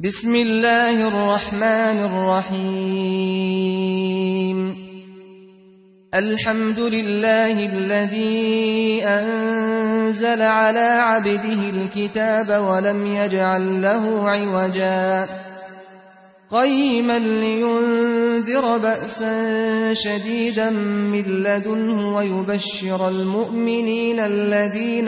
بسم الله الرحمن الرحيم الحمد لله الذي أنزل على عبده الكتاب ولم يجعل له عوجا قيما لينذر بأسا شديدا من لدنه ويبشر المؤمنين الذين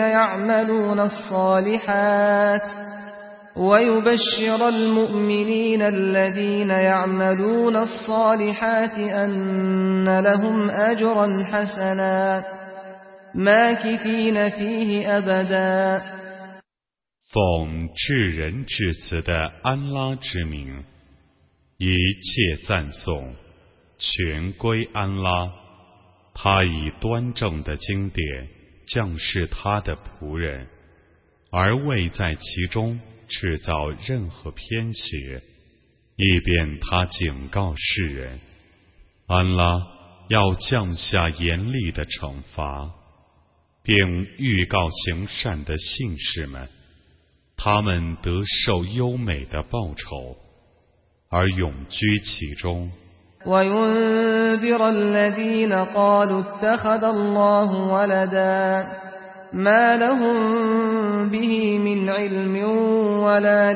يعملون الصالحات أن لهم أجرا حسنا ماكثين فيه أبدا 奉至仁至慈的安拉之名，一切赞颂全归安拉，他以端正的经典降示他的仆人，而未在其中制造任何偏邪，以便他警告世人，安拉要降下严厉的惩罚，并预告行善的信士们，他们得受优美的报酬，而永居其中。 وينذر الذين قالوا اتخذ الله ولدا ما لهم به من علم ولا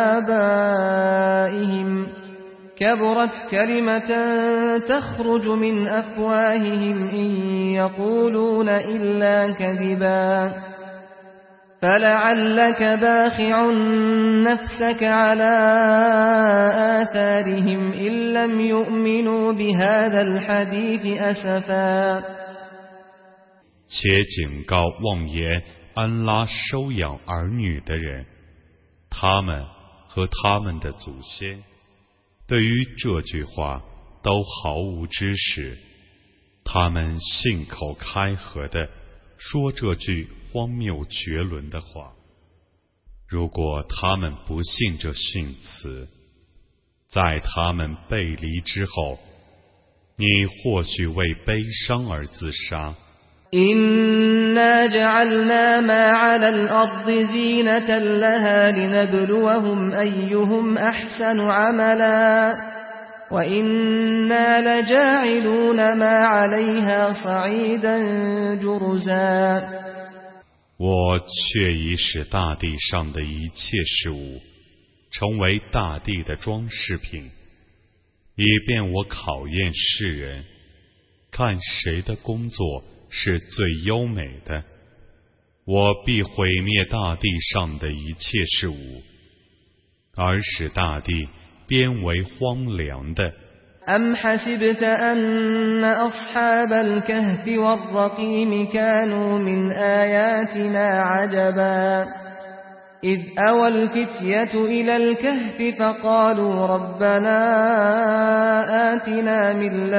لآبائهم كبرت كلمة تخرج من أفواههم إن يقولون إلا كذبا فلعلك باخع نفسك على آثارهم إن لم يؤمنوا بهذا الحديث أسفا 且警告妄言安拉收养儿女的人，他们和他们的祖先对于这句话都毫无知识，他们信口开河地说这句荒谬绝伦的话。如果他们不信这训词，在他们背离之后，你或许为悲伤而自杀。 إنا جعلنا ما على الأرض زينة لها لنبلوهم أيهم أحسن عملا وإنا لجاعلون ما عليها صعيدا جرزا 我却已使大地上的一切事物成为大地的装饰品，以便我考验世人，看谁的工作是最优美的。我必毁灭大地上的一切事物，而使大地变为荒凉的。 أم حسبت أن أصحاب الكهف والرقيم كانوا من آياتنا عجبا إذ أوى الفتية إلى الكهف فقالوا ربنا آتنا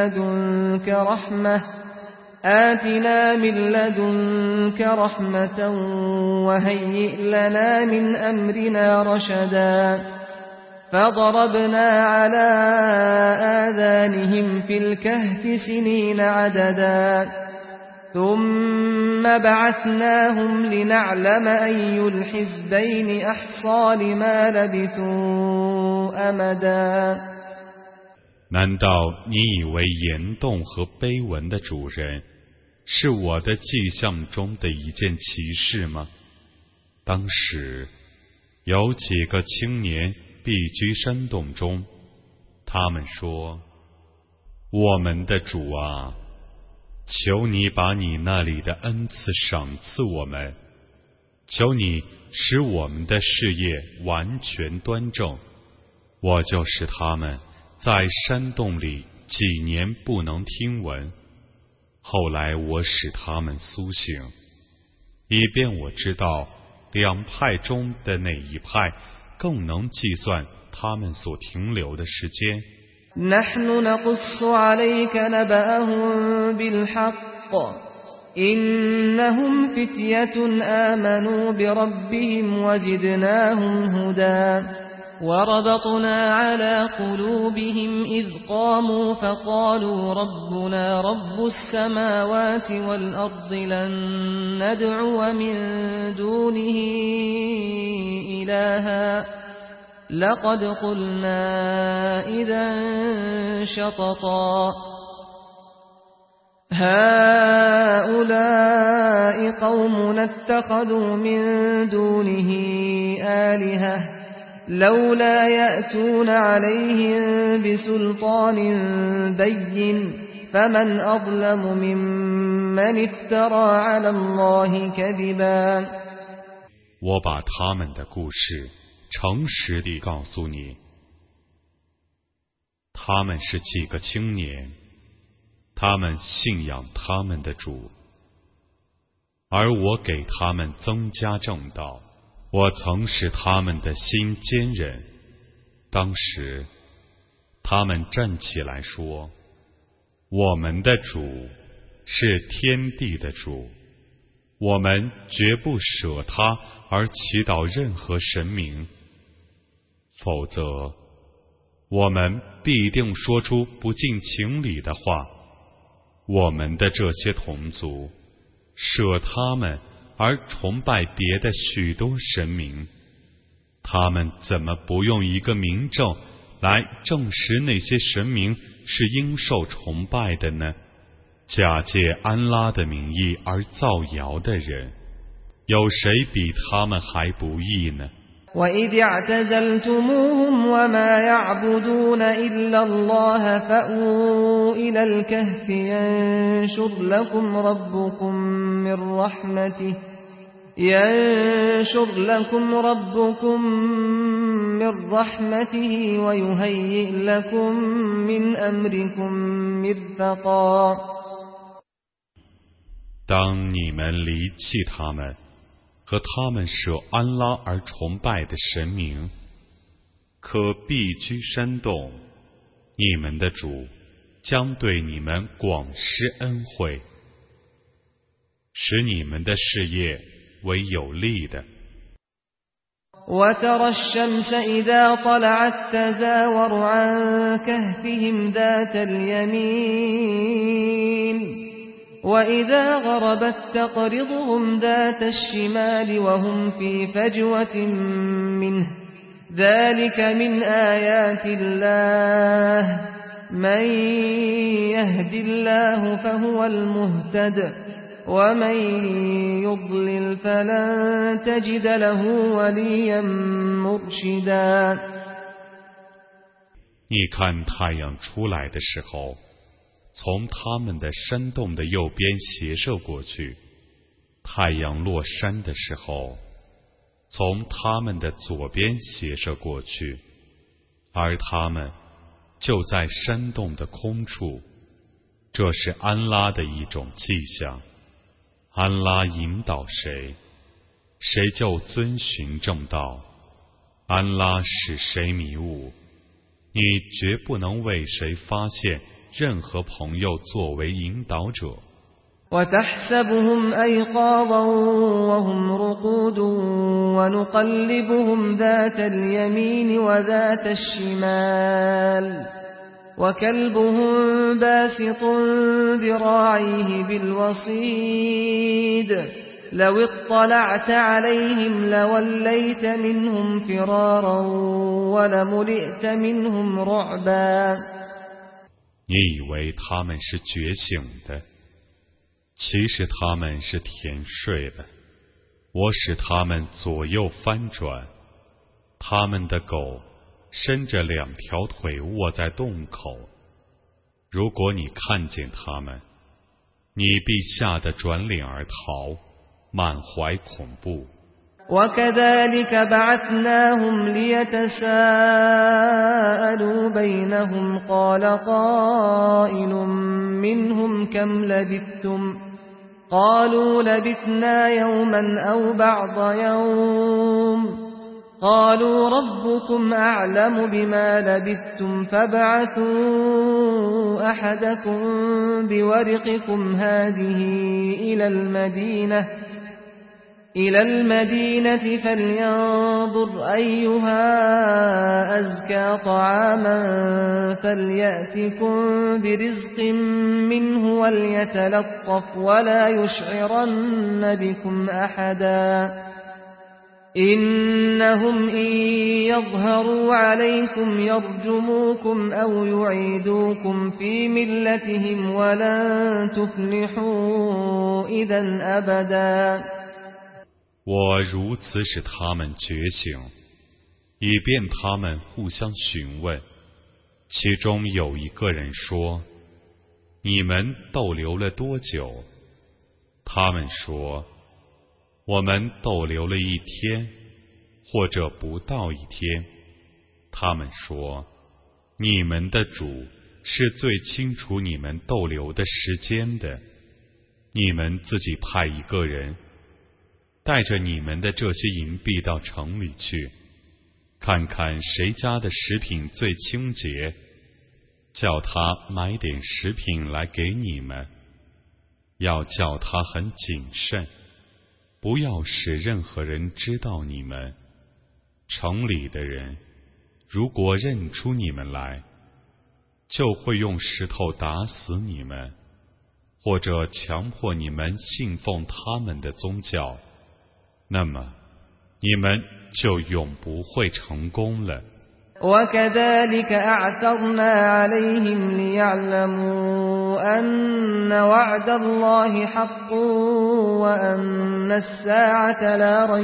من لدنك رحمة وهيئ لنا من أمرنا رشدا فضربنا على آذانهم في الكهف سنين عددا ثم بعثناهم لنعلم أي الحزبين أحصى لما لبثوا أمدا 难道你以为岩洞和碑文的主人是我的迹象中的一件奇事吗？当时有几个青年避居山洞中，他们说，我们的主啊，求你把你那里的恩赐赏赐我们，求你使我们的事业完全端正。我就使他们在山洞里几年不能听闻，后来我使他们苏醒，以便我知道两派中的哪一派更能计算他们所停留的时间。 نحن نقص عليك نبأهم بالحق إنهم فتية آمنوا بربهم وزدناهم هدى وربطنا على قلوبهم إذ قاموا فقالوا ربنا رب السماوات والأرض لن ندعو من دونه إلها لقد قلنا إذا شططا هؤلاء قومنا اتخذوا من دونه آلهة لولا يأتون عليهم بسلطان بين فمن أظلم ممن افترى على الله كذبا 我把他们的故事诚实地告诉你，他们是几个青年，他们信仰他们的主，而我给他们增加正道，我曾使他们的心坚韧。当时他们站起来说，我们的主是天地的主，我们绝不舍他而祈祷任何神明，否则我们必定说出不近情理的话。我们的这些同族舍他们而崇拜别的许多神明，他们怎么不用一个明证来证实那些神明是应受崇拜的呢？假借安拉的名义而造谣的人，有谁比他们还不义呢？ وَإِذِ اعْتَزَلْتُمُوهُمْ وَمَا يَعْبُدُونَ إِلَّا اللَّهَ فَأْوُوا إِلَى الْكَهْفِ يَنشُرْ لَكُمْ رَبُّكُم مِّن رَّحْمَتِهِ وَيُهَيِّئْ لَكُم مِّنْ أَمْرِكُم مِّرْفَقًا 当你们离弃他们和他们舍安拉而崇拜的神明，可必居山洞，你们的主将对你们广施恩惠，使你们的事业为有利的。 وَتَرَى الشَّمْسَ إِذَا طَلَعَت تَّزَاوَرُ عَن كَهْفِهِمْ ذَاتَ الْيَمِينِ وَإِذَا غَرَبَت تَّقْرِضُهُمْ ذَاتَ الشِّمَالِ وَهُمْ فِي فَجْوَةٍ مِّنْهُ ذَلِكَ مِنْ آيَاتِ اللَّهِ مَن يَهْدِ اللَّهُ فَهُوَ الْمُهْتَدِ وَمَن يُضْلِلْ فَلَن تَجِدَ لَهُ وَلِيًّا مُرْشِدًا 你看太阳出来的时候，从他们的山洞的右边斜射过去，太阳落山的时候，从他们的左边斜射过去，而他们就在山洞的空处。这是安拉的一种迹象，安拉引导谁，谁就遵循正道，安拉使谁迷雾，你绝不能为谁发现任何朋友作为引导者。 وَتَحْسَبُهُمْ أَيْقَاظًا وَهُمْ رُقُودٌ وَنُقَلِّبُهُمْ ذَاتَ الْيَمِينِ وَذَاتَ الشِّمَالِ وَكَلْبُهُمْ بَاسِطٌ ذِرَاعَيْهِ بِالْوَصِيدِ لَوِ اطَّلَعْتَ عَلَيْهِمْ لَوَلَّيْتَ مِنْهُمْ فِرَارًا وَلَمُلِئْتَ مِنْهُمْ رُعْبًا 你以为他们是觉醒的，其实他们是甜睡的。我使他们左右翻转，他们的狗伸着两条腿卧在洞口。如果你看见他们，你必吓得转脸而逃，满怀恐怖。 وَكَذَلِكَ بَعَثْنَاهُمْ لِيَتَسَاءَلُوا بَيْنَهُمْ قَالَ قَائِلٌ مِّنْهُمْ كَمْ لَبِثْتُمْ قَالُوا لَبِثْنَا يَوْمًا أَوْ بَعْضَ يَوْمٍ قَالُوا رَبُّكُمْ أَعْلَمُ بِمَا لَبِثْتُمْ فَابْعَثُوا أَحَدَكُمْ بِوَرِقِكُمْ هَٰذِهِ إلى المدينة فلينظر أيها أزكى طعاما فليأتكم برزق منه وليتلطف ولا يشعرن بكم أحدا إنهم إن يظهروا عليكم يرجموكم أو يعيدوكم في ملتهم ولن تفلحوا إذا أبدا。 我如此使他们觉醒，以便他们互相询问。其中有一个人说：“你们逗留了多久？”他们说：“我们逗留了一天，或者不到一天。”他们说：“你们的主是最清楚你们逗留的时间的。你们自己派一个人，带着你们的这些银币到城里去，看看谁家的食品最清洁，叫他买点食品来给你们。要叫他很谨慎，不要使任何人知道你们。城里的人如果认出你们来，就会用石头打死你们，或者强迫你们信奉他们的宗教，那么你们就永不会成功了。 وكذلك أعثرنا عليهم ليعلموا أن وعد الله حق وأن الساعة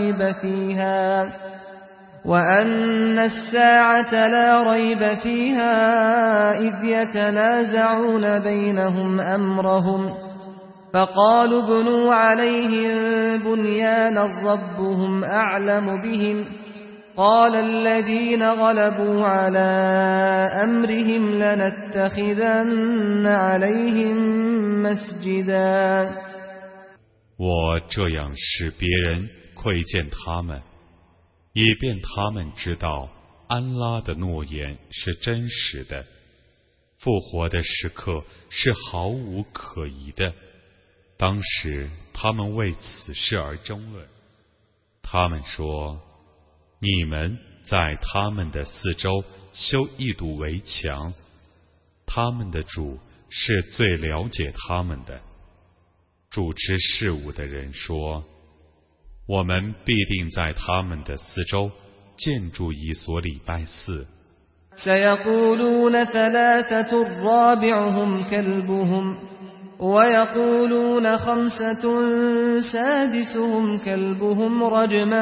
لا ريب فيها إذ يتنازعون بينهم أمرهم فقالوا ابنوا عليهم بنيانا ربهم أعلم بهم قال الذين غلبوا على أمرهم لنتخذن عليهم مسجدا。 我这样使别人窥见他们，以便他们知道安拉的诺言是真实的，复活的时刻是毫无可疑的。当时他们为此事而争论，他们说：“你们在他们的四周修一堵围墙，他们的主是最了解他们的。”主持事务的人说：“我们必定在他们的四周建筑一所礼拜寺。” سيقولون ثلاثة رابعهم كلبهم ويقولون خمسة سادسهم كلبهم رجما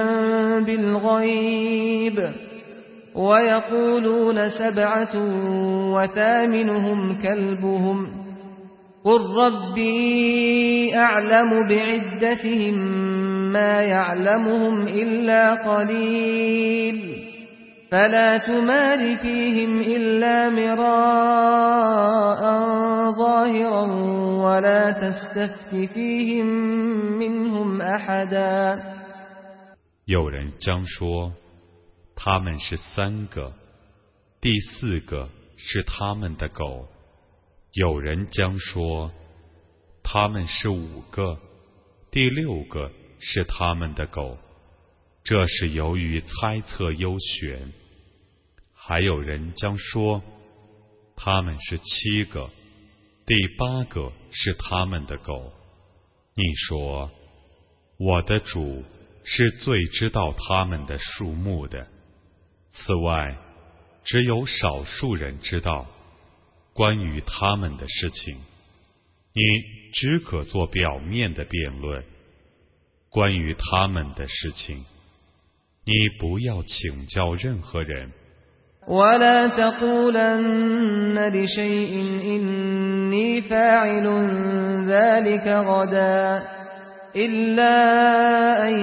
بالغيب ويقولون سبعة وثامنهم كلبهم قل ربي أعلم بعدتهم ما يعلمهم إلا قليل فلا تمار فيهم إلا مراء ظاهرا ولا تستفت فيهم منهم أحدا。 有人将说他们是3个，第4个是他们的狗。有人将说他们是5个，第6个是他们的狗。这是由于猜测优选。还有人将说他们是7个，第8个是他们的狗。你说我的主是最知道他们的数目的，此外只有少数人知道关于他们的事情，你只可做表面的辩论。关于他们的事情，你不要请教任何人。 ولا تقولن لشيء إني فاعل ذلك غدا إلا أن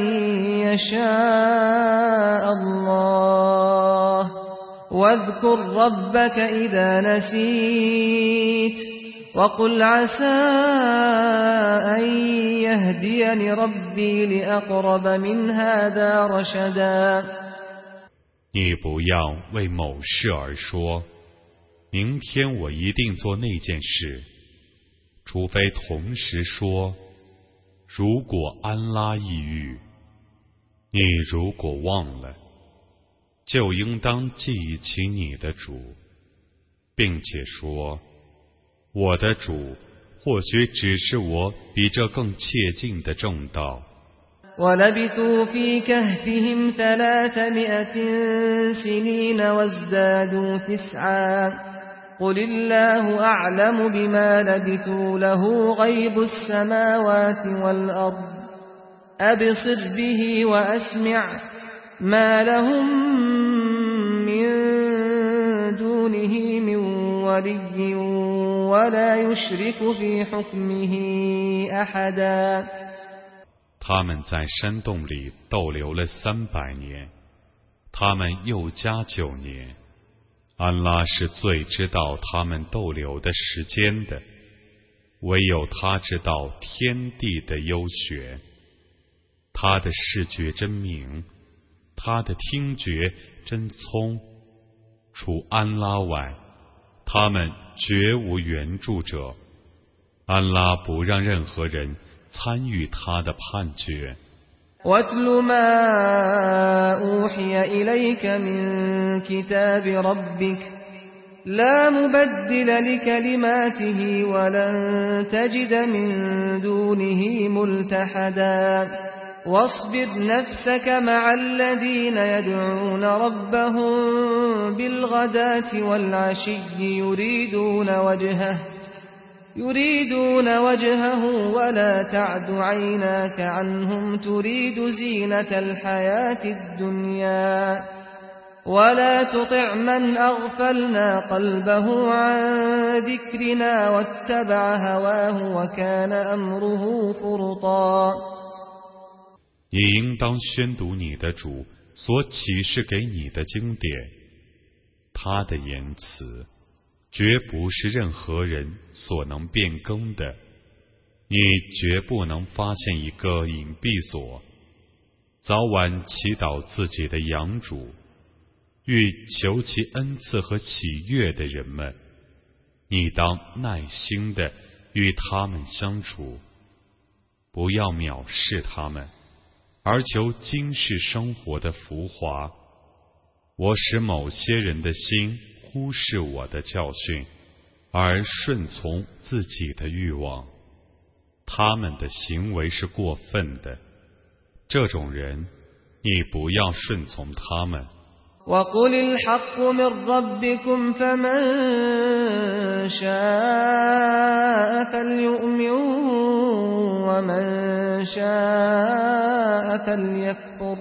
يشاء الله واذكر ربك إذا نسيت وقل عسى أن يهديني ربي لأقرب من هذا رشدا。 你不要为某事而说明天我一定做那件事，除非同时说如果安拉抑郁。你如果忘了，就应当记忆起你的主，并且说我的主或许只是我比这更切近的正道。 ولبثوا في كهفهم 300 سنين وازدادوا 9 قل الله أعلم بما لبثوا له غيب السماوات والأرض أبصر به وأسمع ما لهم من دونه من ولي ولا يشرك في حكمه أحدا。 他们在山洞里逗留了300年，他们又加9年。安拉是最知道他们逗留的时间的，唯有他知道天地的优选。他的视觉真明，他的听觉真聪。除安拉外，他们绝无援助者。安拉不让任何人参与他的判决。 وَاتْلُ مَا أُوحِيَ إِلَيْكَ مِنْ كِتَابِ رَبِّكَ لَا مُبَدِّلَ لِكَلِمَاتِهِ وَلَنْ تَجِدَ مِنْ دُونِهِ مُلْتَحَدًا وَاصْبِرْ نَفْسَكَ مَعَ الَّذِينَ يَدْعُونَ رَبَّهُمْ بِالْغَدَاةِ وَالْعَشِيِّ يريدون وجهه ولا تعد عيناك عنهم تريد زينة الحياة الدنيا ولا تطع من أغفلنا قلبه عن ذكرنا واتبع هواه وكان أمره فرطا。 你应当宣读你的主所启示给你的经典，他的言辞绝不是任何人所能变更的，你绝不能发现一个隐蔽所。早晚祈祷自己的养主，欲求其恩赐和喜悦的人们，你当耐心地与他们相处，不要藐视他们，而求今世生活的浮华。我使某些人的心忽视我的教训，而顺从自己的欲望，他们的行为是过分的。这种人，你不要顺从他们。 وَقُلِ الْحَقُّ مِنْ رَبِّكُمْ فَمَنْ شَاءَ فَلْيُؤْمِنْ وَمَنْ شَاءَ فَلْيَكْفُرْ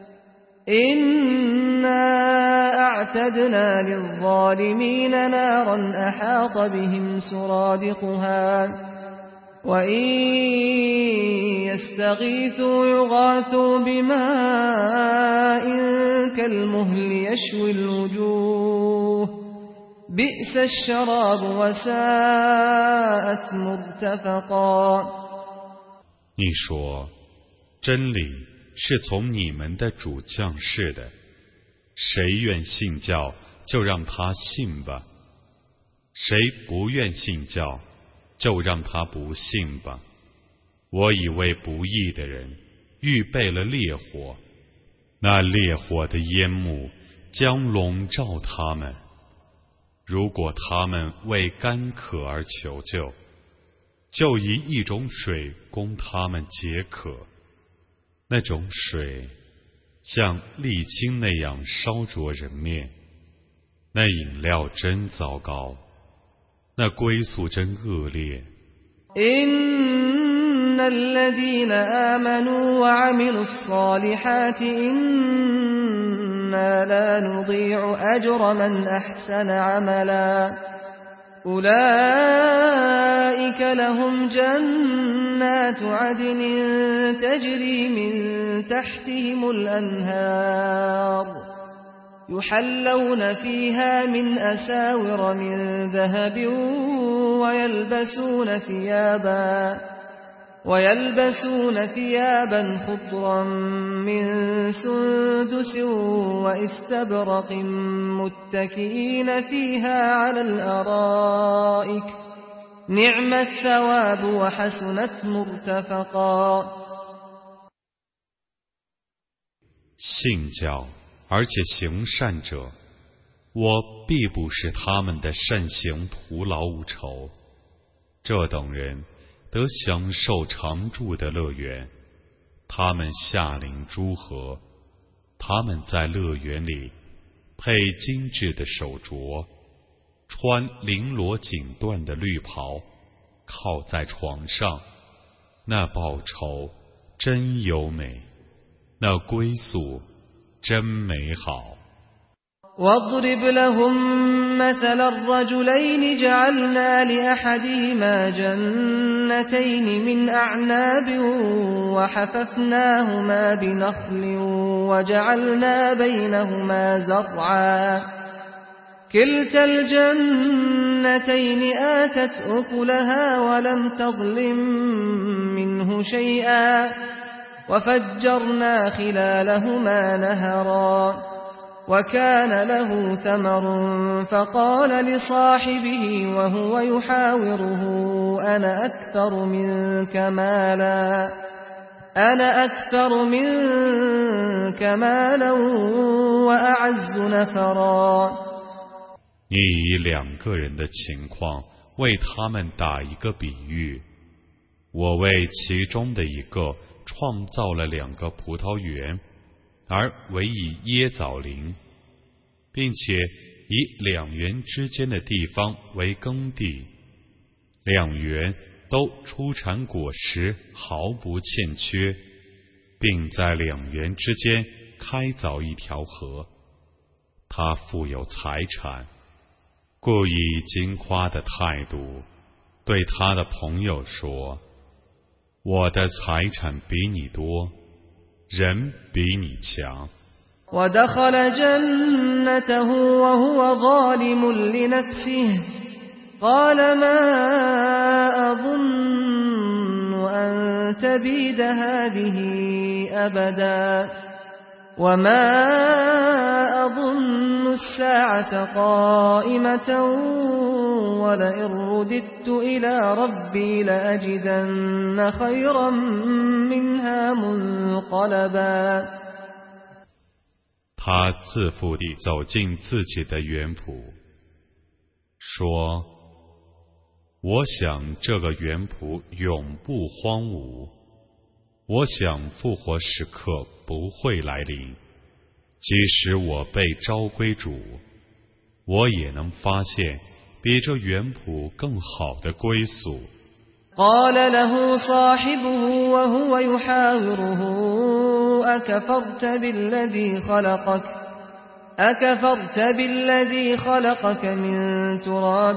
إِنَّا أَعْتَدْنَا لِلظَّالِمِينَ نَارًا أَحَاطَ بِهِمْ سُرَادِقُهَا وَإِنْ يَسْتَغِيثُوا يُغَاثُوا بِمَاءٍ كَالْمُهْلِ يَشْوِي الْوُجُوهَ بِئْسَ الشَّرَابُ وَسَاءَتْ مُرْتَفَقًا。 你说，真理是从你们的主降世的，谁愿信教，就让他信吧；谁不愿信教，就让他不信吧。我已为不义的人预备了烈火，那烈火的烟幕将笼罩他们。如果他们为干渴而求救，就以一种水供他们解渴，那种水像沥青那样烧灼人面，那饮料真糟糕，那归宿真恶劣。 إِنَّ الَّذِينَ آمَنُوا وَعَمِلُوا الصَّالِحَاتِ إِنَّا لَا نُضِيعُ أَجْرَ مَنْ أَحْسَنَ عَمَلًا أُولَئِكَ لَهُمْ جَنَّاتُ عَدْنٍ تَجْرِي مِنْ تَحْتِهِمُ الْأَنْهَارُ يحلون فيها من أساور من ذهب ويلبسون ثيابا خضرا من سندس واستبرق متكئين فيها على الأرائك نعم الثواب وحسنت مرتفقا。 信教而且行善者，我必不使他们的善行徒劳无酬。这等人得享受常住的乐园， 他们下临诸河，他们在乐园里配精致的手镯，穿绫罗锦缎的绿袍，靠在床上，那报酬真优美，那归宿真美好。 واضرب لهم مثل الرجلين جعلنا لأحدهما جنتين من أعناب وحففناهما بنخل وجعلنا بينهما زرعا كلتا الجنتين آتت أكلها ولم تظلم منه شيئا وفجرنا خلالهما نهرا وكان له ثمر فقال لصاحبه وهو يحاوره أنا أكثر منك مالا وأعز نفرا 你以两个人的情况为他们打一个比喻，我为其中的一个创造了2个葡萄园，而为以椰枣林，并且以2园之间的地方为耕地，2园都出产果实，毫不欠缺，并在2园之间开凿一条河。他富有财产，故以惊夸的态度对他的朋友说：我的财产比你多，人比你强。 ودخل جنته وهو ظالم لنفسه قال ما أظن أن تبيد هذه أبدا وما أظن الساعة قائمة ولئن رددت إلى ربي لأجدن خيرا منها منقلبا 他自负地走进自己的园圃，说：我想这个园圃永不荒芜，我想复活时刻不会来临，即使我被召归主，我也能发现比这园圃更好的归宿。 قال له صاحبه وهو يحاوره أكفرت بالذي خلقك من تراب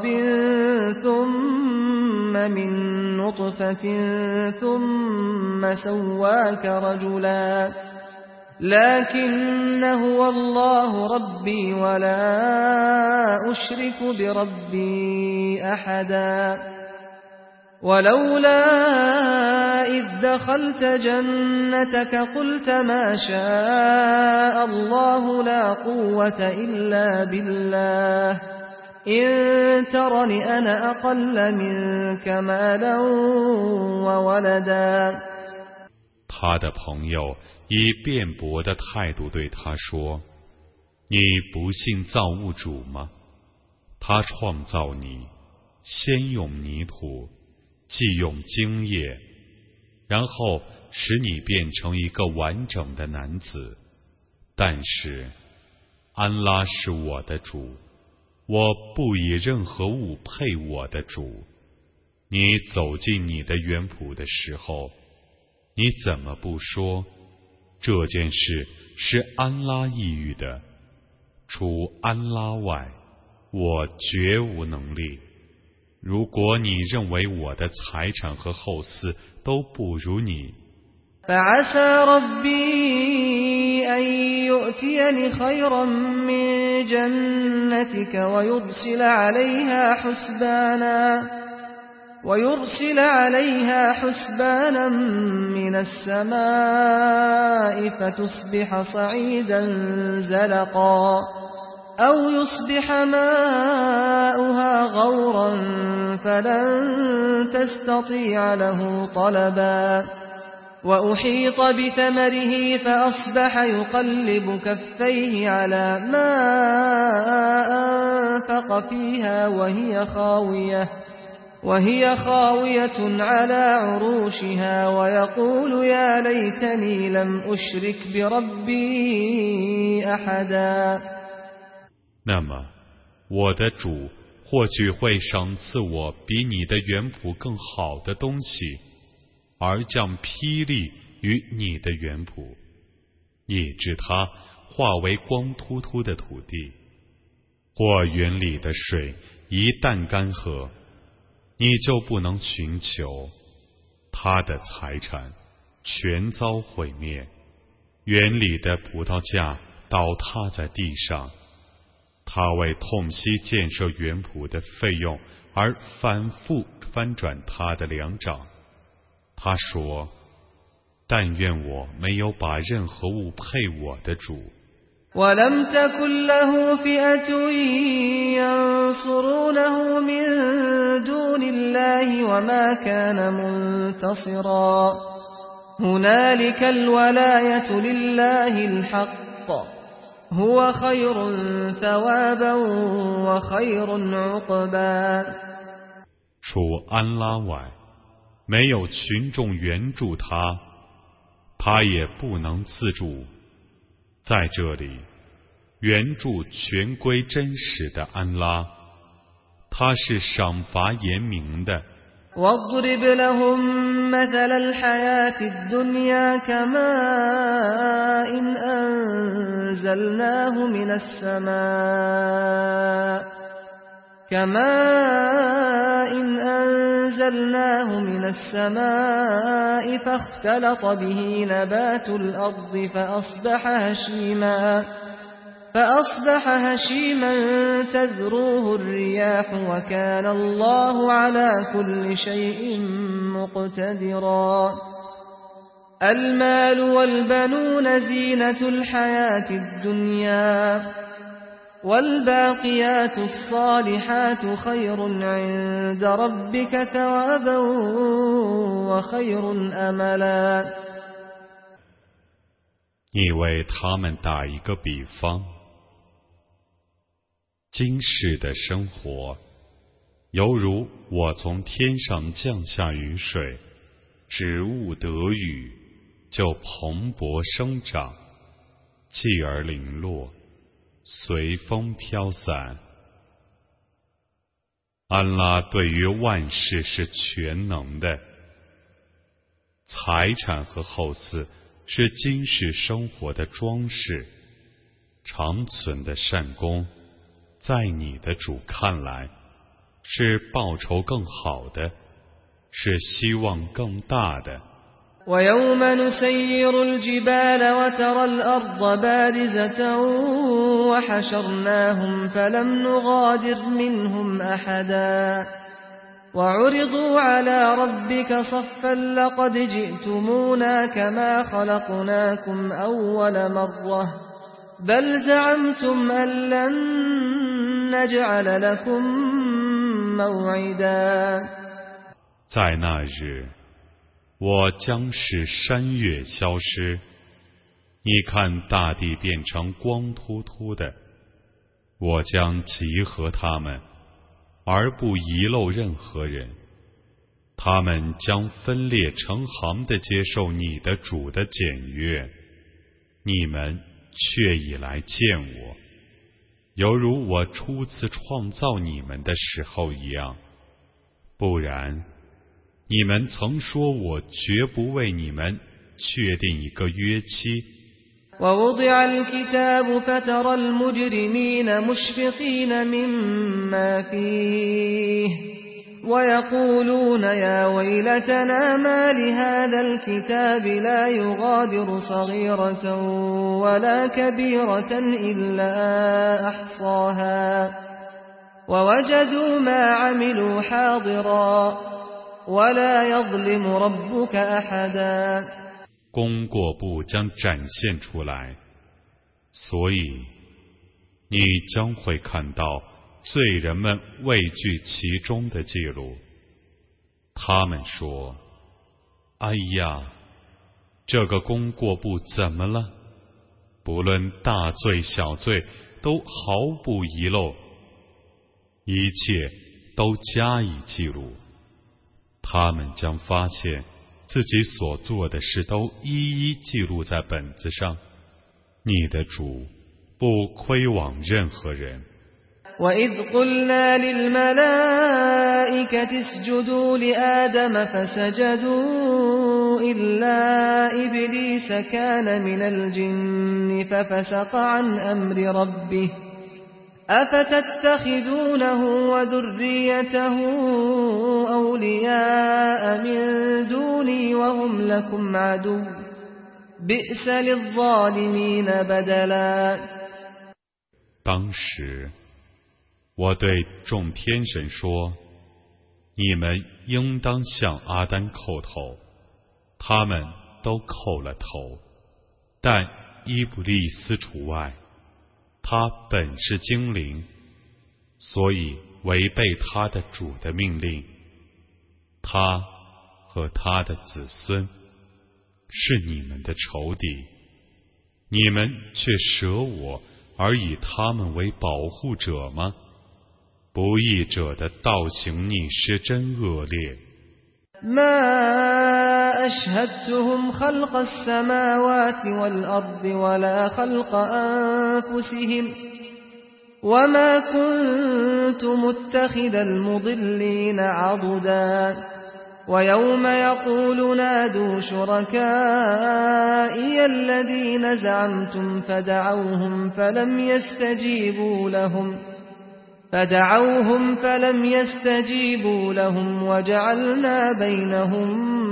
ثم من نطفة ثم سواك رجلا لكن هو الله ربي ولا أشرك بربي أحدا ولولا إذ دخلت جنتك قلت ما شاء الله لا قوة إلا بالله إن ترني أنا أقل منك مالا وولدا 他的朋友以辩驳的态度对他说：你不信造物主吗？他创造你，先用泥土，既用精液，然后使你变成一个完整的男子。但是安拉是我的主，我不以任何物配我的主。你走进你的园圃的时候，你怎么不说这件事是安拉抑郁的？除安拉外，我绝无能力。如果你认为我的财产和后嗣都不如你， فعسى ربي أن يؤتيني خيرا من جنتك ويرسل عليها حسبانا من السماء فتصبح صعيدا زلقا أو يصبح ماؤها غورا فلن تستطيع له طلبا وأحيط بثمره فأصبح يقلب كفيه على ما أنفق فيها وهي خاوية على عروشها ويقول يا ليتني لم أشرك بربي أحدا。 那么，我的主或许会赏赐我比你的原谱更好的东西，而降霹雳于你的原谱，以致它化为光秃秃的土地，或云里的水一旦干涸，你就不能寻求，他的财产全遭毁灭，园里的葡萄架倒塌在地上，他为痛惜建设园圃的费用而反复翻转他的两掌。他说，但愿我没有把任何物配我的主。 ولم تكن له فئة ينصرونه من دون الله وما كان منتصرا هنالك الولاية لله الحق هو خير ثوابا وخير عقبا。 除安拉外，没有群众援助他，他也不能自助。在这里，援助全归真实的安拉，他是赏罚严明的。 واضرب لهم مثل الحياة الدنيا كماء أنزلناه من السماء فاختلط به نبات الأرض فأصبح هشيما تذروه الرياح وكان الله على كل شيء مقتدرا المال والبنون زينة الحياة الدنيا والباقيات الصالحات خير عند ربك ثوابا وخير أملا。 你为他们打一个比方，今世的生活犹如我从天上降下雨水，植物得雨就蓬勃生长，继而零落，随风飘散。安拉对于万事是全能的，财产和后嗣是今世生活的装饰，长存的善功在你的主看来是报酬更好的，是希望更大的。 ويوم نسير الجبال وترى الأرض بارزة وحشرناهم فلم نغادر منهم أحدا وعرضوا على ربك صفا لقد جئتمونا كما خلقناكم أول مرة بل زعمتم أن لن نجعل لكم موعدا。 在那日，我将使山岳消失，你看大地变成光秃秃的，我将集合他们，而不遗漏任何人，他们将分裂成行地接受你的主的检阅，你们却已来见我，犹如我初次创造你们的时候一样，不然你们曾说我绝不为你们确定一个约期。 ووضع الكتاب فترى المجرمين مشفقين مما فيه ويقولون يا ويلتنا ما لهذا الكتاب لا يغادر صغيرة ولا كبيرة إلا أحصاها ووجدوا ما عملوا حاضرا ولا يظلم ربك أحدا。 功过簿将展现出来，所以你将会看到罪人们畏惧其中的记录。他们说：哎呀，这个功过簿怎么了？不论大罪小罪都毫不遗漏，一切都加以记录。 他们将发现自己所做的事都一一记录在本子上。你的主不亏枉任何人。 وَإِذْ قُلْنَا لِلْمَلَائِكَةِ اسْجُدُوا لِآدَمَ فَسَجَدُوا إِلَّا إِبْلِيسَ كَانَ مِنَ الْجِنِّ فَفَسَقَ عَنْ أَمْرِ رَبِّهِ أَفَتَتَّخِذُونَهُ وَذُرِّيَّتَهُ أَوْلِيَاءَ مِن دُونِي وَهُمْ لَكُمْ عَدُوٌّ بِئْسَ لِلظَّالِمِينَ بَدَلًا。 当时我对众天神说，你们应当向阿丹叩头，他们都叩了头，但伊布利斯除外，他本是精灵，所以违背他的主的命令。他和他的子孙是你们的仇敌，你们却舍我而以他们为保护者吗？不义者的倒行逆施真恶劣。 ما أشهدتهم خلق السماوات والأرض ولا خلق أنفسهم وما كنت متخذ المضلين عضدا ويوم يقول نادوا شركائي الذين زعمتم فدعوهم فلم يستجيبوا لهم وجعلنا بينهم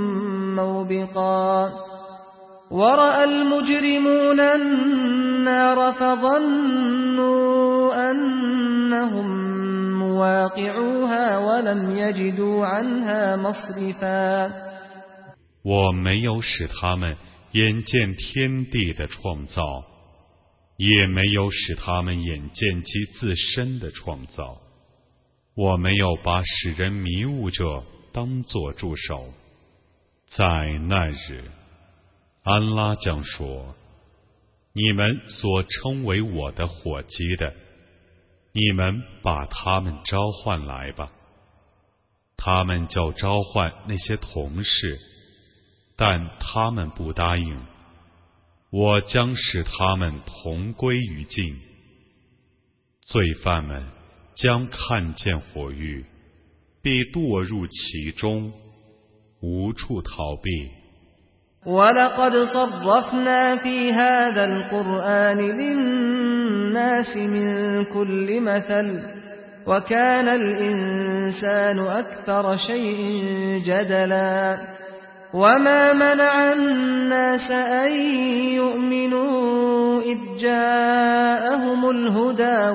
موبقا ورأى المجرمون النار فظنوا أنهم مواقعوها ولم يجدوا عنها مصرفا。 我没有使他们眼见天地的创造，也没有使他们眼见其自身的创造。我没有把使人迷雾者当作助手。在那日，安拉将说：你们所称为我的伙计的，你们把他们召唤来吧。他们就召唤那些同事，但他们不答应。我将使他们同归于尽。罪犯们将看见火狱，必堕入其中，无处逃避。 وَلَقَدْ صَرَّفْنَا فِي هَذَا الْقُرْآنِ لِلنَّاسِ مِنْ كُلِّ مَثَلٍ وَكَانَ الْإِنسَانُ أَكْثَرَ شَيْءٍ جَدَلًا وَمَا مَنَعَ النَّاسَ أَن يُؤْمِنُوا إِذْ جَاءَهُمُ الْهُدَى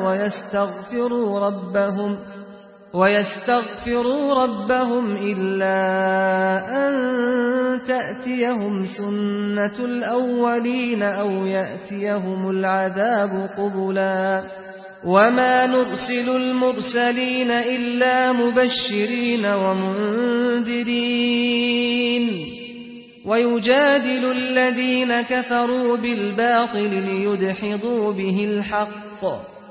وَيَسْتَغْفِرُوا رَبَّهُمْ إِلَّا أَن تَأْتِيَهُمْ سُنَّةُ الْأَوَّلِينَ أَوْ يَأْتِيَهُمُ الْعَذَابُ قُبُلًا وَمَا نُرْسِلُ الْمُرْسَلِينَ إِلَّا مُبَشِّرِينَ وَمُنذِرِينَ وَيُجَادِلُ الَّذِينَ كَفَرُوا بِالْبَاطِلِ لِيُدْحِضُوا بِهِ الْحَقَّ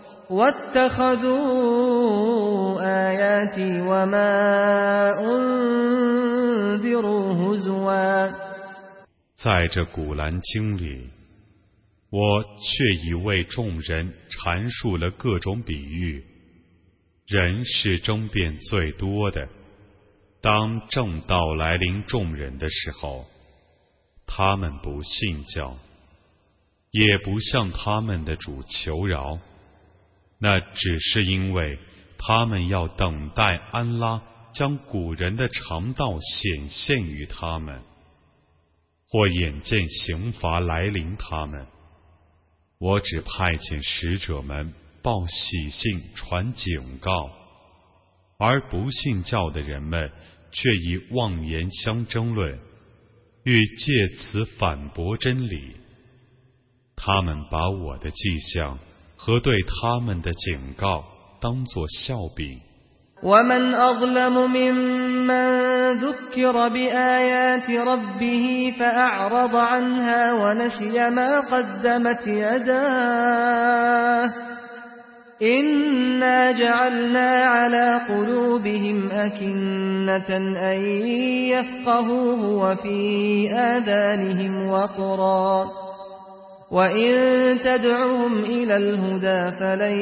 وَاتَّخَذُوا آيَاتِي وَمَا أُنذِرُوا هُزُوًا。 在这古兰经里，我却已为众人阐述了各种比喻。人是争辩最多的，当正道来临众人的时候，他们不信教，也不向他们的主求饶，那只是因为他们要等待安拉将古人的常道显现于他们，或眼见刑罚来临他们。我只派遣使者们报喜信传警告，而不信教的人们却以妄言相争论，欲借此反驳真理。他们把我的迹象和对他们的警告当作笑柄。 وَمَنْ أَظْلَمُ مِمَّنْ ذُكِّرَ بِآيَاتِ رَبِّهِ فَأَعْرَضَ عَنْهَا وَنَسِيَ مَا قَدَّمَتْ يَدَاهُ إنا جعلنا على قلوبهم أكنة أن يفقهوه وفي آذانهم وقرا وإن تدعهم إلى الهدى فلن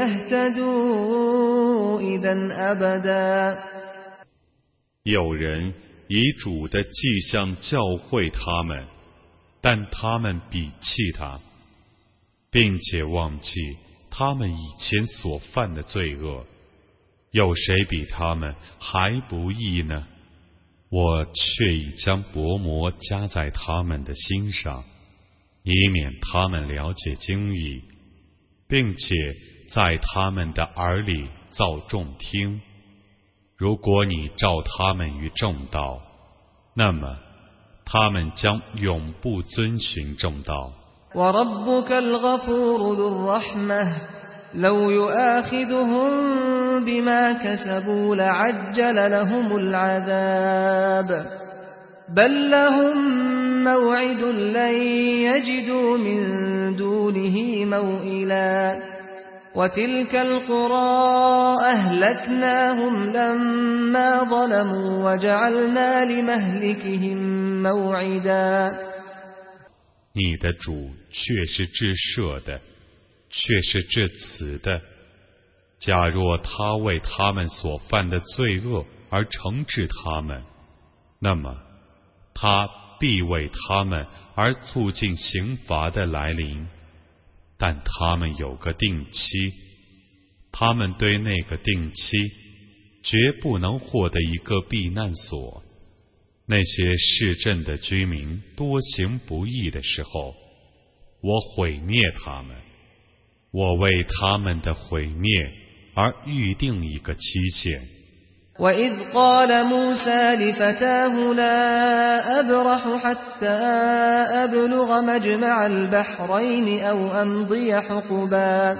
يهتدوا إذا أبدا。 有人以主的迹象教诲他们，但他们鄙弃他，并且忘记他们以前所犯的罪恶。有谁比他们还不义呢？我却已将薄膜加在他们的心上，以免他们了解经义，并且在他们的耳里造众听。如果你召他们于正道，那么他们将永不遵循正道。 وَرَبُّكَ الْغَفُورُ ذُو الرَّحْمَةِ لَوْ يُؤَاخِذُهُم بِمَا كَسَبُوا لَعَجَّلَ لَهُمُ الْعَذَابَ بَل لَّهُم مَّوْعِدٌ لَّن يَجِدُوا مِن دُونِهِ مَوْئِلًا وَتِلْكَ الْقُرَىٰ أَهْلَكْنَاهُمْ لَمَّا ظَلَمُوا وَجَعَلْنَا لِمَهْلِكِهِم مَّوْعِدًا。 你的主却是至赦的，却是至慈的。假若他为他们所犯的罪恶而惩治他们，那么他必为他们而促进刑罚的来临。但他们有个定期，他们对那个定期绝不能获得一个避难所。那些市镇的居民多行不义的时候，我毁灭他们，我为他们的毁灭而预定一个期限。 وَإِذْ قَالَ مُوسَى لِفَتَاهُ لَا أَبْرَحُ حَتَّى أَبْلُغَ مَجْمَعَ الْبَحْرَيْنِ أَوْ أَمْضِيَ حُقُبًا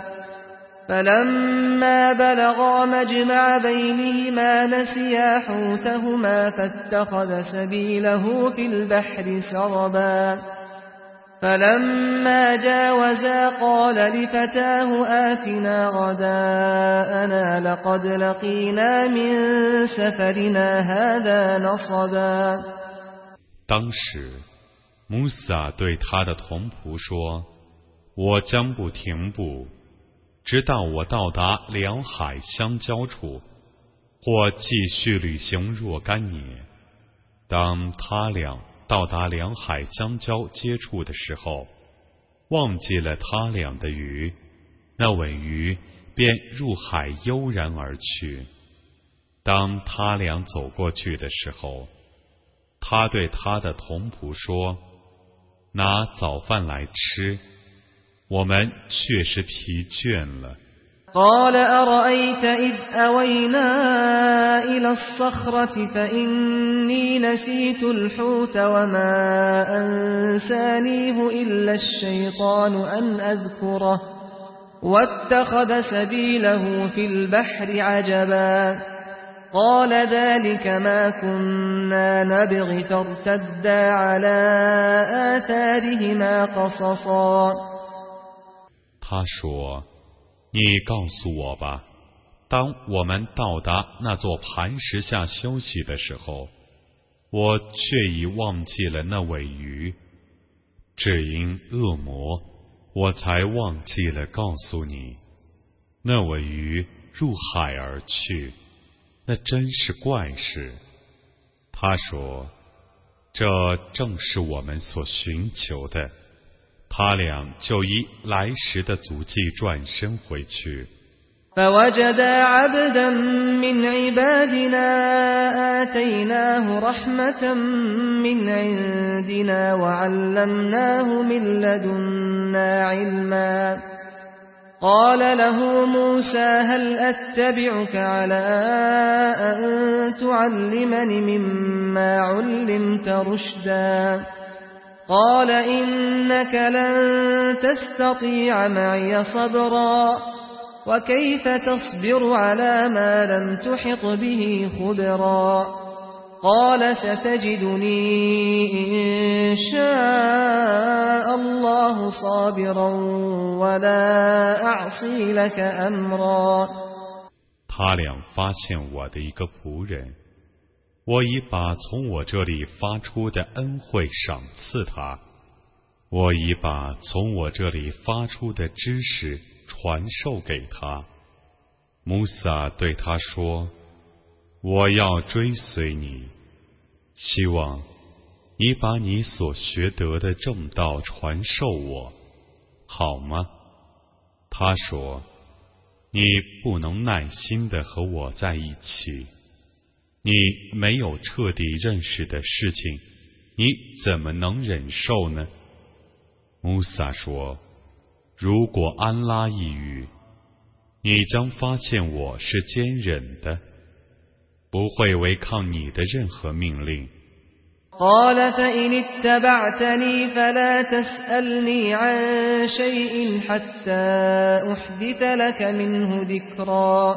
فَلَمَّا بَلَغَا مَجْمَعَ بَيْنِهِمَا نَسِيَا حُوتَهُمَا فَاتَّخَذَ سَبِيلَهُ فِي الْبَحْرِ سَرَبًا فَلَمَّا جَاوَزَا قَالَ لِفَتَاهُ آتِنَا غَدَاءَنَا لَقَدْ لَقِينَا مِنْ سَفَرِنَا هَذَا نَصَبًا。 当时，穆萨对他的同仆说：“我将不停步，直到我到达两海相交处，或继续旅行若干年。当他俩到达两海相交接触的时候，忘记了他俩的鱼，那尾鱼便入海悠然而去。当他俩走过去的时候，他对他的同仆说：拿早饭来吃，我们确实疲倦了。 قال أرأيت إذ أوينا إلى الصخرة فإني نسيت الحوت وما أنسانيه إلا الشيطان أن أذكره واتخذ سبيله في البحر عجبا قال ذلك ما كنا نبغي فارتدا على آثارهما قصصا。 他说：你告诉我吧，当我们到达那座磐石下休息的时候，我却已忘记了那尾鱼，只因恶魔，我才忘记了告诉你，那尾鱼入海而去，那真是怪事。他说：这正是我们所寻求的。他俩就以来时的足迹转身回去。 فوجدا عبدا من عبادنا آتيناه رحمة من عندنا وعلمناه من لدنا علما قال له موسى هل أتبعك على أن تعلمني مما علمت رشدا قال إنك لن تستطيع معي صبرا وكيف تصبر على ما لم تحط به خبرا قال ستجدني إن شاء الله صابرا ولا أعصي لك أمرا。 他俩发现我的一个仆人，我已把从我这里发出的恩惠赏赐他，我已把从我这里发出的知识传授给他。穆萨对他说：我要追随你，希望你把你所学得的正道传授我，好吗？他说：你不能耐心地和我在一起，你没有彻底认识的事情，你怎么能忍受呢？穆萨说：如果安拉一语，你将发现我是坚忍的，不会违抗你的任何命令。 قال فإن اتبعتني فلا تسألني عن شيء حتى أحدث لك منه ذكرا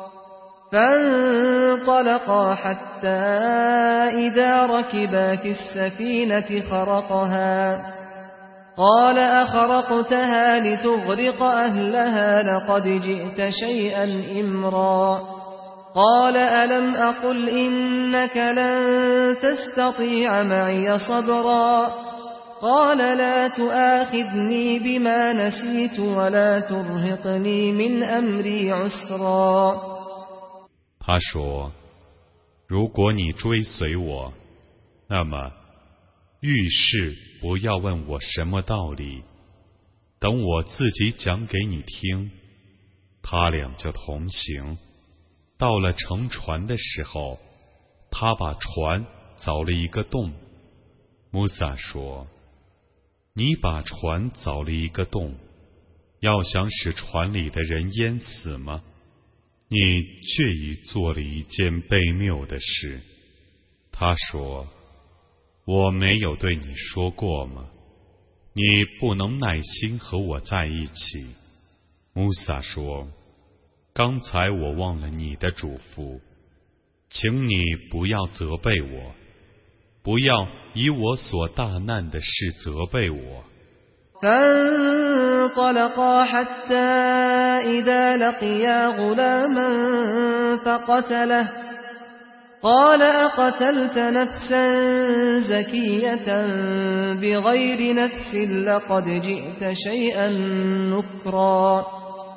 فانطلقا حتى إذا ركبا في السفينة خرقها قال أخرقتها لتغرق أهلها لقد جئت شيئا إمرا قال ألم أقل إنك لن تستطيع معي صبرا قال لا تؤاخذني بما نسيت ولا ترهقني من أمري عسرا。 他说：如果你追随我，那么遇事不要问我什么道理，等我自己讲给你听。他俩就同行，到了乘船的时候，他把船凿了一个洞。穆萨说：你把船凿了一个洞，要想使船里的人淹死吗？你却已做了一件悖谬的事。他说：我没有对你说过吗？你不能耐心和我在一起。穆萨说：刚才我忘了你的嘱咐，请你不要责备我，不要以我所大难的事责备我。 فانطلقا حتى إذا لقيا غلاما فقتله قال أقتلت نفسا زكية بغير نفس لقد جئت شيئا نكرا。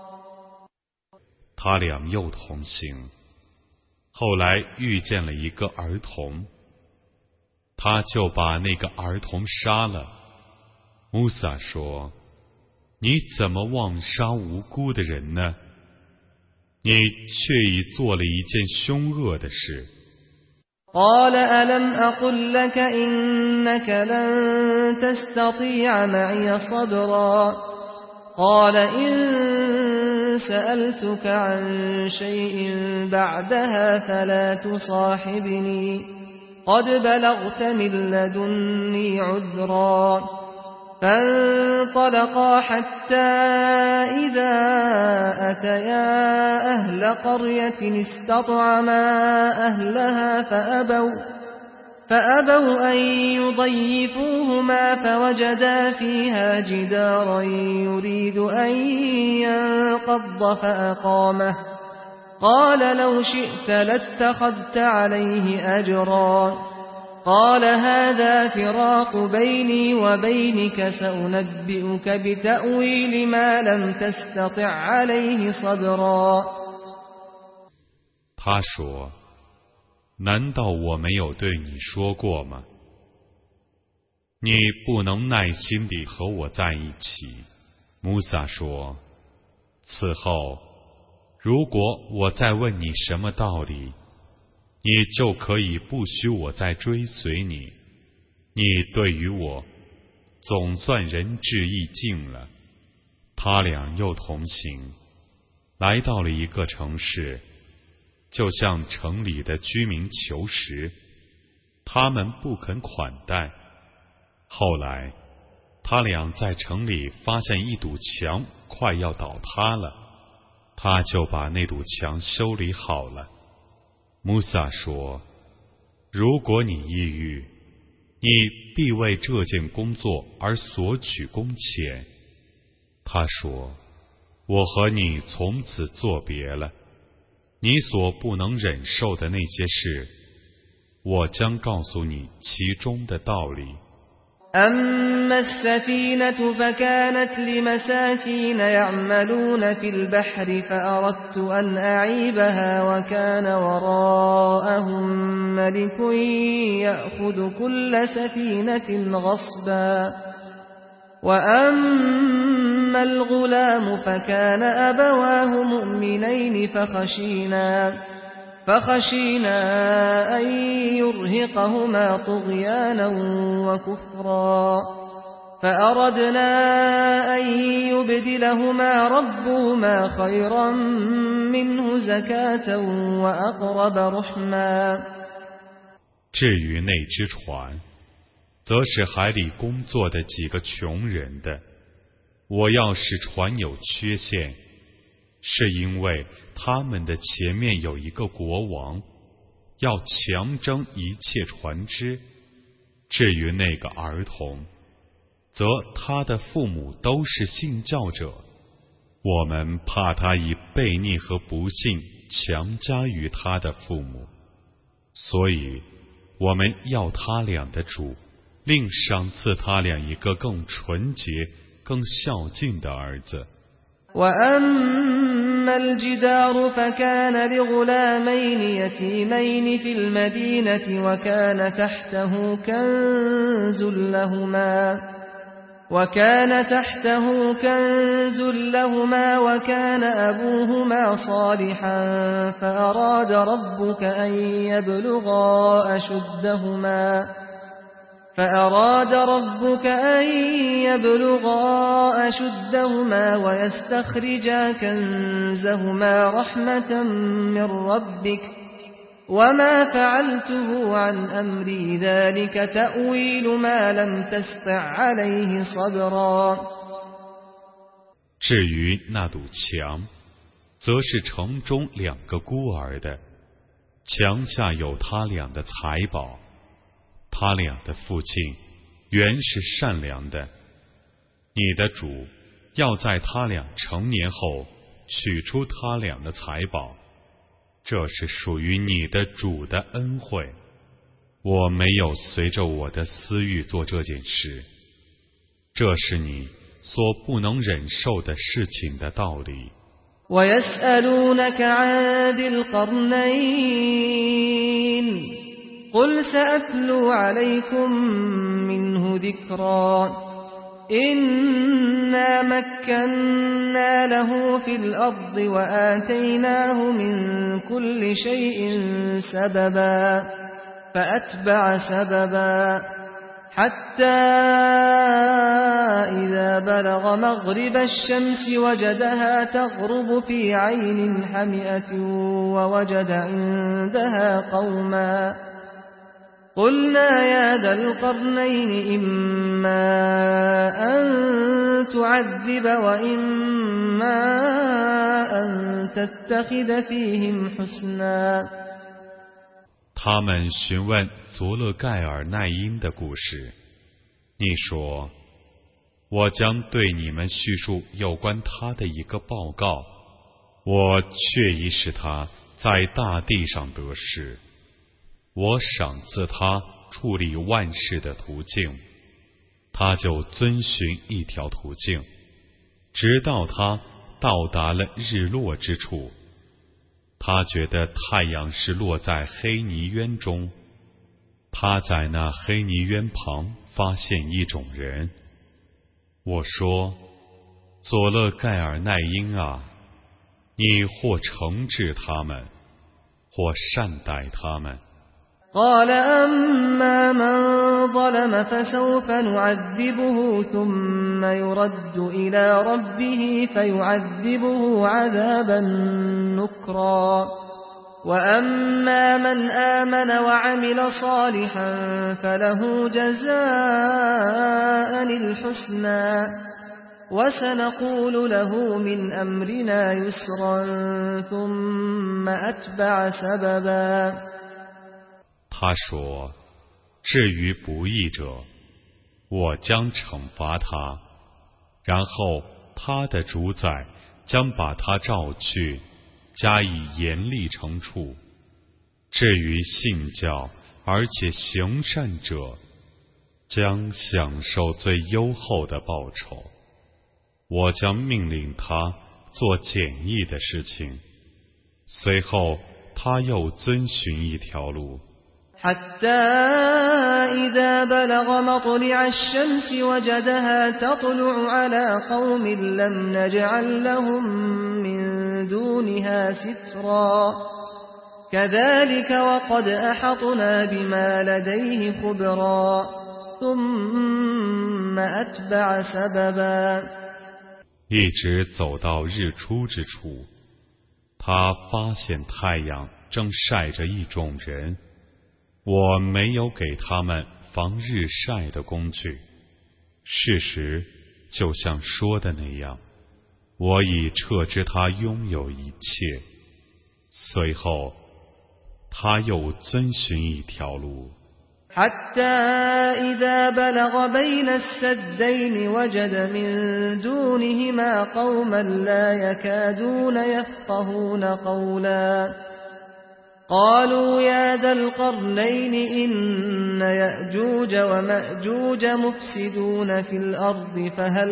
他俩又同行，后来遇见了一个儿童，他就把那个儿童杀了。穆萨说：你怎么妄杀无辜的人呢？你却已做了一件凶恶的事。 قال ألم أقل لك إنك لن تستطيع معي صبرا قال إن سألتك عن شيء بعدها فلا تصاحبني قد بلغت من لدني عذرا فانطلقا حتى إذا أتيا أهل قرية استطعما أهلها فأبوا أن يضيفوهما فوجدا فيها جدارا يريد أن ينقض فأقامه قال لو شئت لاتخذت عليه أجرا قال هذا فراق بيني وبينك سأنبئك بتأويل ما لم تستطع عليه صبرا。 他说：难道我没有对你说过吗？你不能耐心地和我在一起。穆萨说：此后，如果我再问你什么道理，你就可以不许我再追随你。你对于我总算仁至义尽了。他俩又同行，来到了一个城市，就向城里的居民求食，他们不肯款待。后来他俩在城里发现一堵墙快要倒塌了，他就把那堵墙修理好了。穆萨说： 如果你抑郁，你必为这件工作而索取工钱。他说，我和你从此作别了，你所不能忍受的那些事，我将告诉你其中的道理。 أما السفينة فكانت لمساكين يعملون في البحر فأردت أن أعيبها وكان وراءهم ملك يأخذ كل سفينة غصبا وأما الغلام فكان أبواه مؤمنين فخشينا أن يرهقهما طغيانا وكفرا فأردنا أن يبدلهما ربهما خيرا منه زكاة وأقرب رحما。 至于那只船，则是海里工作的几个穷人的。我要使船有缺陷，是因为他们的前面有一个国王，要强征一切船只。至于那个儿童，则他的父母都是信教者，我们怕他以悖逆和不信强加于他的父母，所以我们要他俩的主另赏赐他俩一个更纯洁、更孝敬的儿子。 وأما الجدار فكان لغلامين يتيمين في المدينة وكان تحته كنز لهما وكان أبوهما صالحا فأراد ربك أن يبلغا أشدهما ويستخرجا كنزهما رحمة من ربك وما فعلته عن أمري ذلك تأويل ما لم تسطع عليه صبرا。 至于那堵墙，则是城中两个孤儿的，墙下有他俩的财宝。他俩的父亲原是善良的，你的主要在他俩成年后取出他俩的财宝，这是属于你的主的恩惠。我没有随着我的私欲做这件事，这是你所不能忍受的事情的道理。 ويسألونك عن ذي القرنين قل سأتلو عليكم منه ذكرا إنا مكنا له في الأرض وآتيناه من كل شيء سببا فأتبع سببا حتى إذا بلغ مغرب الشمس وجدها تغرب في عين حمئة ووجد عندها قوما قلنا يا ذا القرنين إما أن تعذب وإما أن تتخذ فيهم حسنا。 他们询问佐勒盖尔奈因的故事，你说，我将对你们叙述有关他的一个报告，我确已使他在大地上得势。我赏赐他处理万事的途径，他就遵循一条途径，直到他到达了日落之处。他觉得太阳是落在黑泥渊中，他在那黑泥渊旁发现一种人。我说，佐勒盖尔奈因啊，你或惩治他们，或善待他们。 قال أما من ظلم فسوف نعذبه ثم يرد إلى ربه فيعذبه عذابا نكرا وأما من آمن وعمل صالحا فله جزاء الحسنى وسنقول له من أمرنا يسرا ثم أتبع سببا。 他说：至于不义者，我将惩罚他，然后他的主宰将把他召去，加以严厉惩处。至于信教而且行善者，将享受最优厚的报酬。我将命令他做简易的事情，随后他又遵循一条路。 حتى إذا بلغ مطلع الشمس وجدها تطلع على قوم لم نجعل لهم من دونها سترا كذلك وقد أحطنا بما لديه خبرا ثم أتبع سببا 一直走到日出之处，他发现太阳正晒着一种人，我没有给他们防日晒的工具。事实就像说的那样，我已撤知他拥有一切。随后他又遵循一条路。 حتى إذا بلغ بين السدين وجد من دونهما قوما لا يكادون يفقهون قولا قالوا يا ذا القرنين إن يأجوج ومأجوج مفسدون في الأرض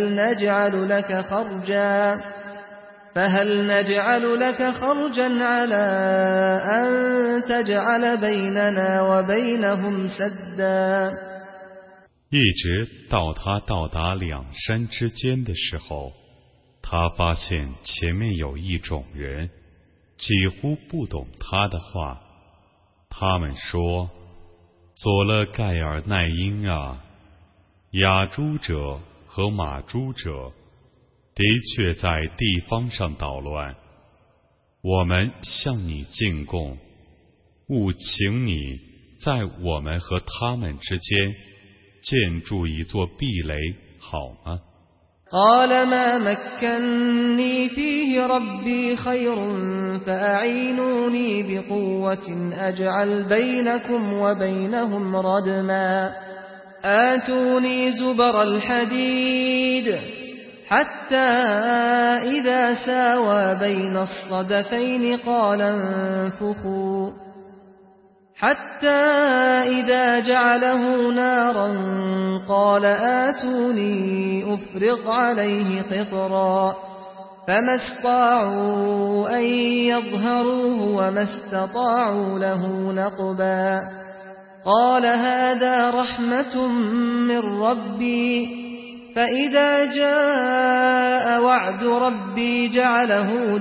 فهل نجعل لك خرجا على أن تجعل بيننا وبينهم سدا 一直到他到达两山之间的时候，他发现前面有一种人几乎不懂他的话。他们说：佐勒盖尔奈因啊，雅诸者和马诸者的确在地方上捣乱，我们向你进贡，务请你在我们和他们之间建筑一座壁垒，好吗 قال ما مكني فيه ربي خير فأعينوني بقوة أجعل بينكم وبينهم ردما آتوني زبر الحديد حتى إذا ساوى بين الصدفين قال انفخوا حتى إذا جعله نارا قال آتوني أفرغ عليه قطرا فما استطاعوا أن يظهروه وما استطاعوا له نقبا قال هذا رحمة من ربي فإذا جاء وعد ربي جعله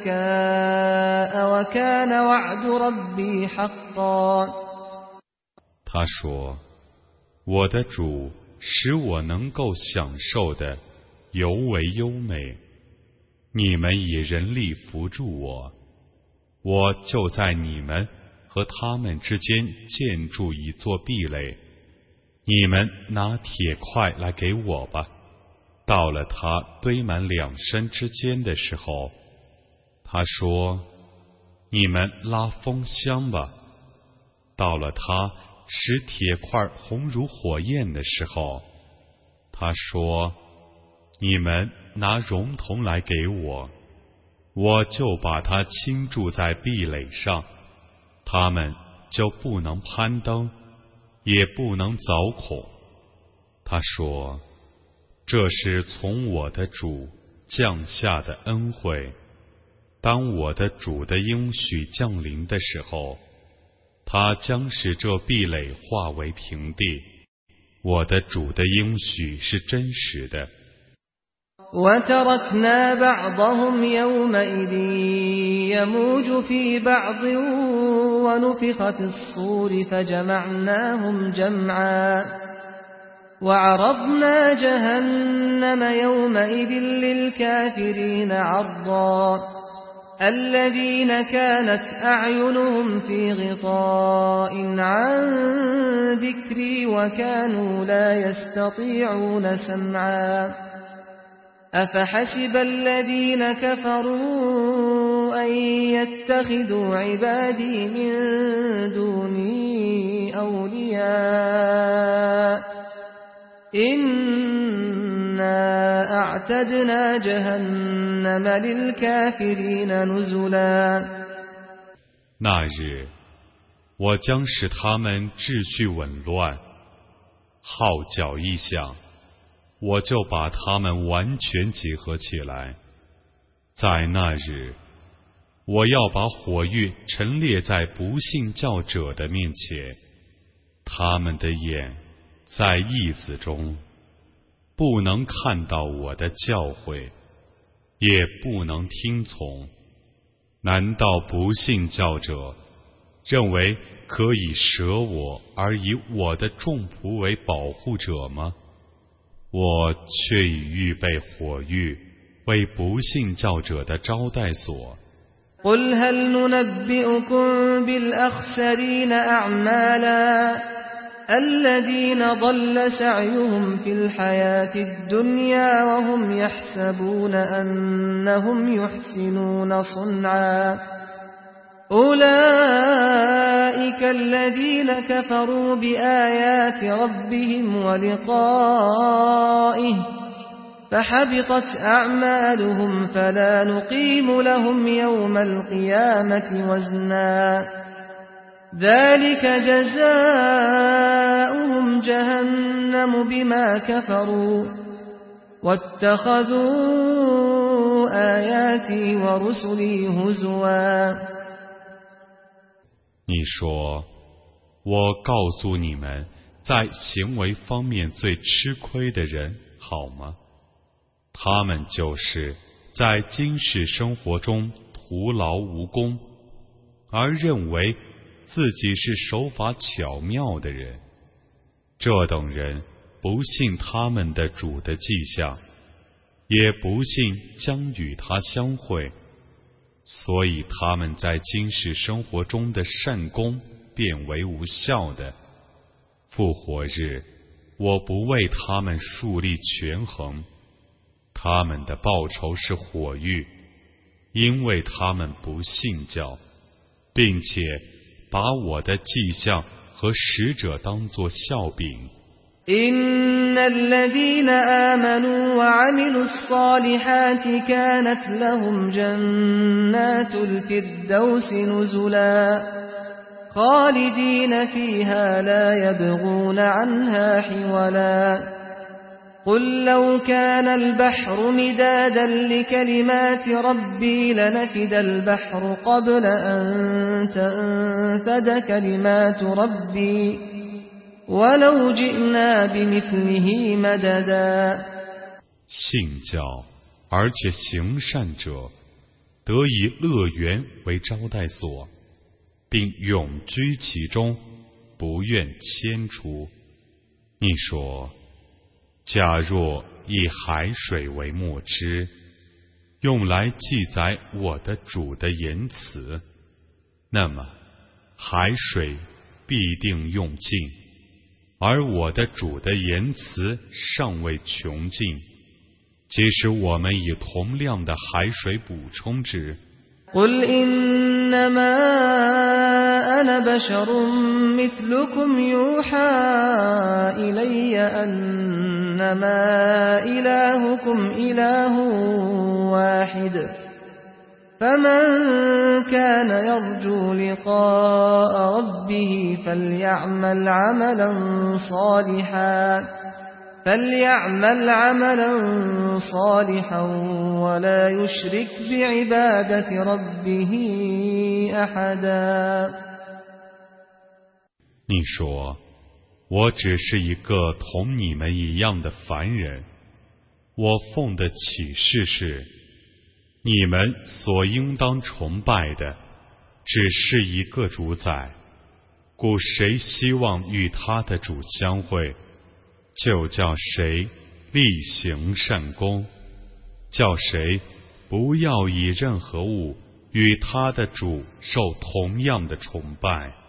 دكاء وكان وعد ربي حقا 他说：我的主使我能够享受的尤为优美，你们以人力扶助我，我就在你们和他们之间建筑一座壁垒。你们拿铁块来给我吧。到了他堆满两山之间的时候，他说：你们拉风箱吧。到了他使铁块红如火焰的时候，他说：你们拿熔铜来给我，我就把它倾注在壁垒上，他们就不能攀登，也不能凿孔。他说：这是从我的主降下的恩惠，当我的主的应许降临的时候，他将使这壁垒化为平地。我的主的应许是真实的。 وتركنا بعضهم يومئذ يموج في بعض ونفخ في الصور فجمعناهم جمعا وعرضنا جهنم يومئذ للكافرين عرضا الذين كانت أعينهم في غطاء عن ذكري وكانوا لا يستطيعون سمعا أفحسب الذين كفروا أن يتخذوا عبادي من دوني أولياء إنا أعتدنا جهنم للكافرين نزلا。 那日，我将使他们秩序紊乱，号角一响，我就把他们完全结合起来。在那日，我要把火狱陈列在不信教者的面前，他们的眼在翳子中，不能看到我的教诲，也不能听从。难道不信教者认为可以舍我而以我的众仆为保护者吗？我却已预备火狱为不信教者的招待所。 قل هل ننبئكم بالأخسرين أعمالا الذين ضل سعيهم في الحياة الدنيا وهم يحسبون أنهم يحسنون صنعا أولئك الذين كفروا بآيات ربهم ولقائه فحبطت أعمالهم فلا نقيم لهم يوم القيامة وزنا ذلك جزاؤهم جهنم بما كفروا واتخذوا آياتي ورسلي هزوا。 你说，我告诉你们，在行为方面最吃亏的人好吗？他们就是在今世生活中徒劳无功，而认为自己是手法巧妙的人。这等人不信他们的主的迹象，也不信将与他相会，所以他们在今世生活中的善功变为无效的。复活日，我不为他们树立权衡，他们的报酬是火狱，因为他们不信教，并且把我的迹象和使者当作笑柄。 إن الذين آمنوا وعملوا الصالحات كانت لهم جنات الفردوس نزلا خالدين فيها لا يبغون عنها حولا قل لو كان البحر مدادا لكلمات ربي لنفد البحر قبل أن تنفد كلمات ربي ولو جئنا بمثله مددا。 信教而且行善者，得以乐园为招待所，并永居其中，不愿迁出。你说，假若以海水为墨汁，用来记载我的主的言辞，那么海水必定用尽，而我的主的言辞尚未穷尽，即使我们以同量的海水补充之。 قل إنما أنا بشر مثلكم يوحى إلي أنما إلهكم إله واحد فمن كان يرجو لقاء ربه فليعمل عملا صالحا ولا يشرك بعبادة ربه أحدا。 你说，我只是一个同你们一样的凡人，我奉的启示是，你们所应当崇拜的只是一个主宰，故谁希望与他的主相会，就叫谁力行善功，叫谁不要以任何物与他的主受同样的崇拜。